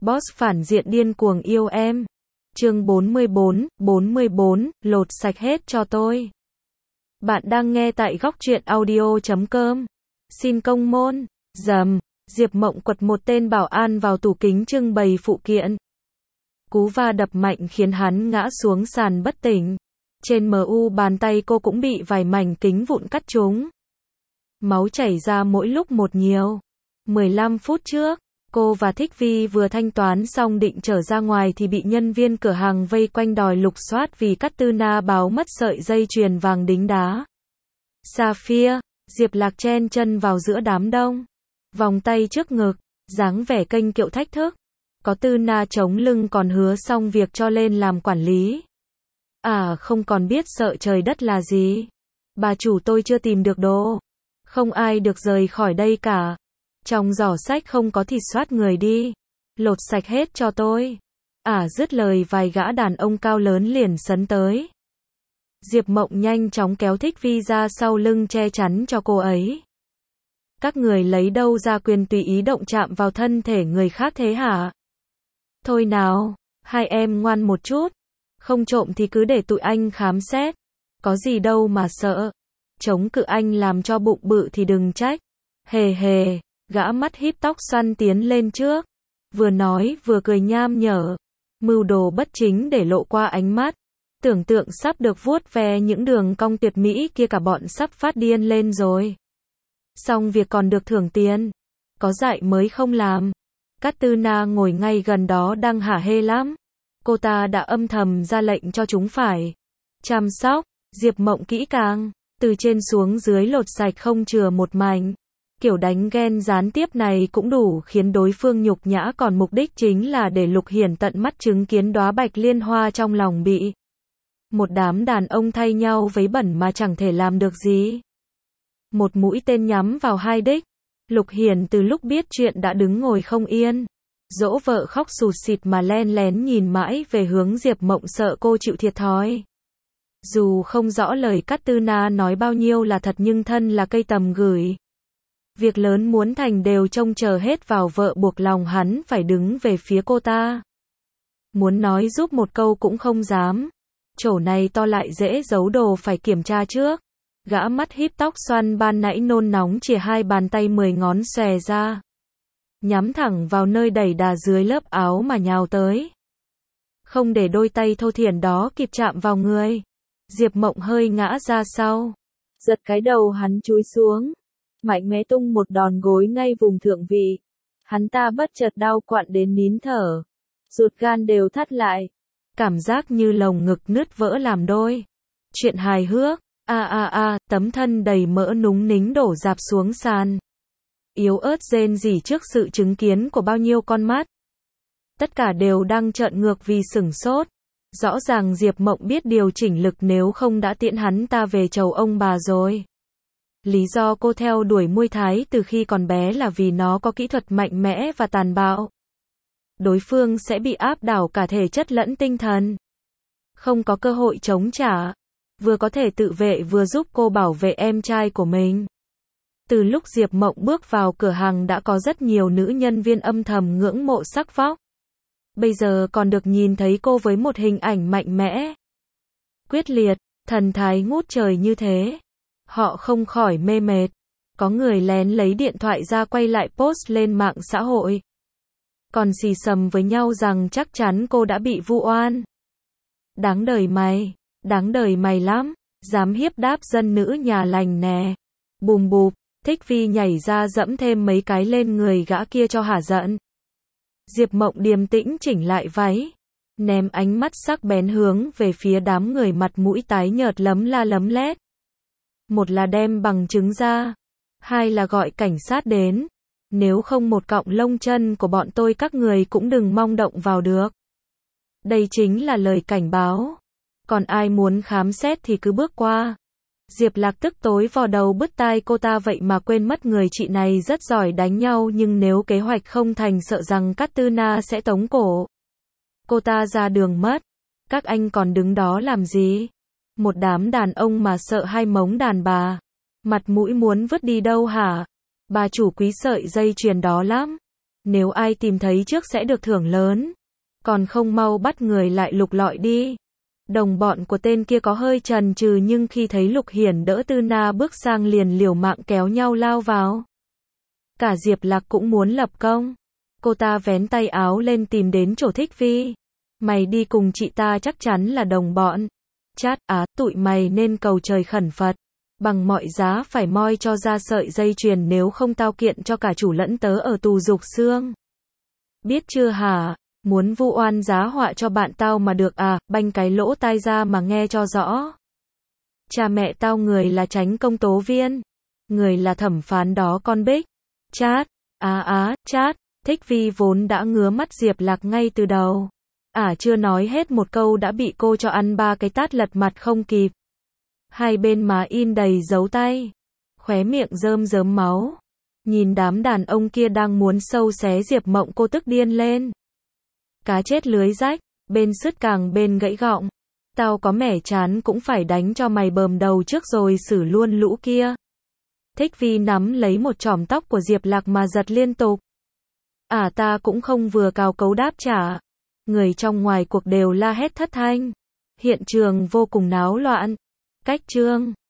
Boss phản diện điên cuồng yêu em. Chương 44, lột sạch hết cho tôi. Bạn đang nghe tại góc truyện audio.com. Xin công môn. Rầm, Diệp Mộng quật một tên bảo an vào tủ kính trưng bày phụ kiện. Cú va đập mạnh khiến hắn ngã xuống sàn bất tỉnh. Trên mu bàn tay cô cũng bị vài mảnh kính vụn cắt trúng. Máu chảy ra mỗi lúc một nhiều. 15 phút trước, cô và Thích Vi vừa thanh toán xong định trở ra ngoài thì bị nhân viên cửa hàng vây quanh đòi lục soát vì Catriona báo mất sợi dây chuyền vàng đính đá. Sapphire, Diệp Lạc chen chân vào giữa đám đông. Vòng tay trước ngực, dáng vẻ kênh kiệu thách thức. Có Catriona chống lưng còn hứa xong việc cho lên làm quản lý. À không còn biết sợ trời đất là gì. Bà chủ tôi chưa tìm được đồ. Không ai được rời khỏi đây cả. Trong giỏ sách không có thì soát người đi. Lột sạch hết cho tôi. Dứt lời vài gã đàn ông cao lớn liền sấn tới. Diệp Mộng nhanh chóng kéo Thích Vi ra sau lưng che chắn cho cô ấy. Các người lấy đâu ra quyền tùy ý động chạm vào thân thể người khác thế hả? Thôi nào, hai em ngoan một chút. Không trộm thì cứ để tụi anh khám xét. Có gì đâu mà sợ. Chống cự anh làm cho bụng bự thì đừng trách. Hề hề. Gã mắt híp tóc xoăn tiến lên trước. Vừa nói vừa cười nham nhở. Mưu đồ bất chính để lộ qua ánh mắt. Tưởng tượng sắp được vuốt ve những đường cong tuyệt mỹ kia cả bọn sắp phát điên lên rồi. Xong việc còn được thưởng tiền. Có dại mới không làm. Catriona ngồi ngay gần đó đang hả hê lắm. Cô ta đã âm thầm ra lệnh cho chúng phải chăm sóc Diệp Mộng kỹ càng. Từ trên xuống dưới lột sạch không chừa một mảnh. Kiểu đánh ghen gián tiếp này cũng đủ khiến đối phương nhục nhã, còn mục đích chính là để Lục Hiển tận mắt chứng kiến đóa bạch liên hoa trong lòng bị một đám đàn ông thay nhau vấy bẩn mà chẳng thể làm được gì. Một mũi tên nhắm vào hai đích. Lục Hiển từ lúc biết chuyện đã đứng ngồi không yên. Dỗ vợ khóc sụt sịt mà len lén nhìn mãi về hướng Diệp Mộng, sợ cô chịu thiệt thòi. Dù không rõ lời Catriona nói bao nhiêu là thật nhưng thân là cây tầm gửi. Việc lớn muốn thành đều trông chờ hết vào vợ, buộc lòng hắn phải đứng về phía cô ta. Muốn nói giúp một câu cũng không dám. Chỗ này to lại dễ giấu đồ, phải kiểm tra trước. Gã mắt híp tóc xoăn ban nãy nôn nóng chìa hai bàn tay 10 ngón xòe ra. Nhắm thẳng vào nơi đẩy đà dưới lớp áo mà nhào tới. Không để đôi tay thô thiển đó kịp chạm vào người. Diệp Mộng hơi ngã ra sau. Giật cái đầu hắn chúi xuống. Mạnh mẽ tung một đòn gối ngay vùng thượng vị. Hắn ta bất chợt đau quặn đến nín thở. Ruột gan đều thắt lại. Cảm giác như lồng ngực nứt vỡ làm đôi. Chuyện hài hước. Tấm thân đầy mỡ núng nính đổ rạp xuống sàn. Yếu ớt rên rỉ trước sự chứng kiến của bao nhiêu con mắt. Tất cả đều đang trợn ngược vì sửng sốt. Rõ ràng Diệp Mộng biết điều chỉnh lực, nếu không đã tiễn hắn ta về chầu ông bà rồi. Lý do cô theo đuổi Muay Thái từ khi còn bé là vì nó có kỹ thuật mạnh mẽ và tàn bạo. Đối phương sẽ bị áp đảo cả thể chất lẫn tinh thần. Không có cơ hội chống trả. Vừa có thể tự vệ vừa giúp cô bảo vệ em trai của mình. Từ lúc Diệp Mộng bước vào cửa hàng đã có rất nhiều nữ nhân viên âm thầm ngưỡng mộ sắc vóc. Bây giờ còn được nhìn thấy cô với một hình ảnh mạnh mẽ, quyết liệt, thần thái ngút trời như thế. Họ không khỏi mê mệt. Có người lén lấy điện thoại ra quay lại post lên mạng xã hội. Còn xì xầm với nhau rằng chắc chắn cô đã bị vu oan. Đáng đời mày lắm, dám hiếp đáp dân nữ nhà lành nè. Bùm bụp, Thích Vi nhảy ra dẫm thêm mấy cái lên người gã kia cho hả giận. Diệp Mộng điềm tĩnh chỉnh lại váy, ném ánh mắt sắc bén hướng về phía đám người mặt mũi tái nhợt lấm la lấm lét. Một là đem bằng chứng ra, hai là gọi cảnh sát đến. Nếu không một cọng lông chân của bọn tôi các người cũng đừng mong động vào được. Đây chính là lời cảnh báo. Còn ai muốn khám xét thì cứ bước qua. Diệp Lạc tức tối vò đầu bứt tai cô ta, vậy mà quên mất người chị này rất giỏi đánh nhau, nhưng nếu kế hoạch không thành sợ rằng Catriona sẽ tống cổ cô ta ra đường mất. Các anh còn đứng đó làm gì? Một đám đàn ông mà sợ hai mống đàn bà. Mặt mũi muốn vứt đi đâu hả? Bà chủ quý sợi dây chuyền đó lắm. Nếu ai tìm thấy trước sẽ được thưởng lớn. Còn không mau bắt người lại lục lọi đi. Đồng bọn của tên kia có hơi chần chừ nhưng khi thấy Lục Hiển đỡ Tư Na bước sang liền liều mạng kéo nhau lao vào. Cả Diệp Lạc cũng muốn lập công. Cô ta vén tay áo lên tìm đến chỗ Thích Phi. Mày đi cùng chị ta chắc chắn là đồng bọn. Chát á, tụi mày nên cầu trời khẩn Phật. Bằng mọi giá phải moi cho ra sợi dây chuyền nếu không tao kiện cho cả chủ lẫn tớ ở tù Dục Xương. Biết chưa hả? Muốn vu oan giá họa cho bạn tao mà được à, banh cái lỗ tai ra mà nghe cho rõ. Cha mẹ tao người là chánh công tố viên. Người là thẩm phán đó con Bích. Chát, chát, Thích Phi vốn đã ngứa mắt Diệp Lạc ngay từ đầu. Chưa nói hết một câu đã bị cô cho ăn 3 cái tát lật mặt không kịp. Hai bên má in đầy dấu tay. Khóe miệng rơm rớm máu. Nhìn đám đàn ông kia đang muốn sâu xé Diệp Mộng cô tức điên lên. Cá chết lưới rách, bên sứt càng bên gãy gọng. Tao có mẻ chán cũng phải đánh cho mày bờm đầu trước rồi xử luôn lũ kia. Thích Phi nắm lấy một chỏm tóc của Diệp Lạc mà giật liên tục. Ta cũng không vừa cào cấu đáp trả. Người trong ngoài cuộc đều la hét thất thanh. Hiện trường vô cùng náo loạn. Cách chương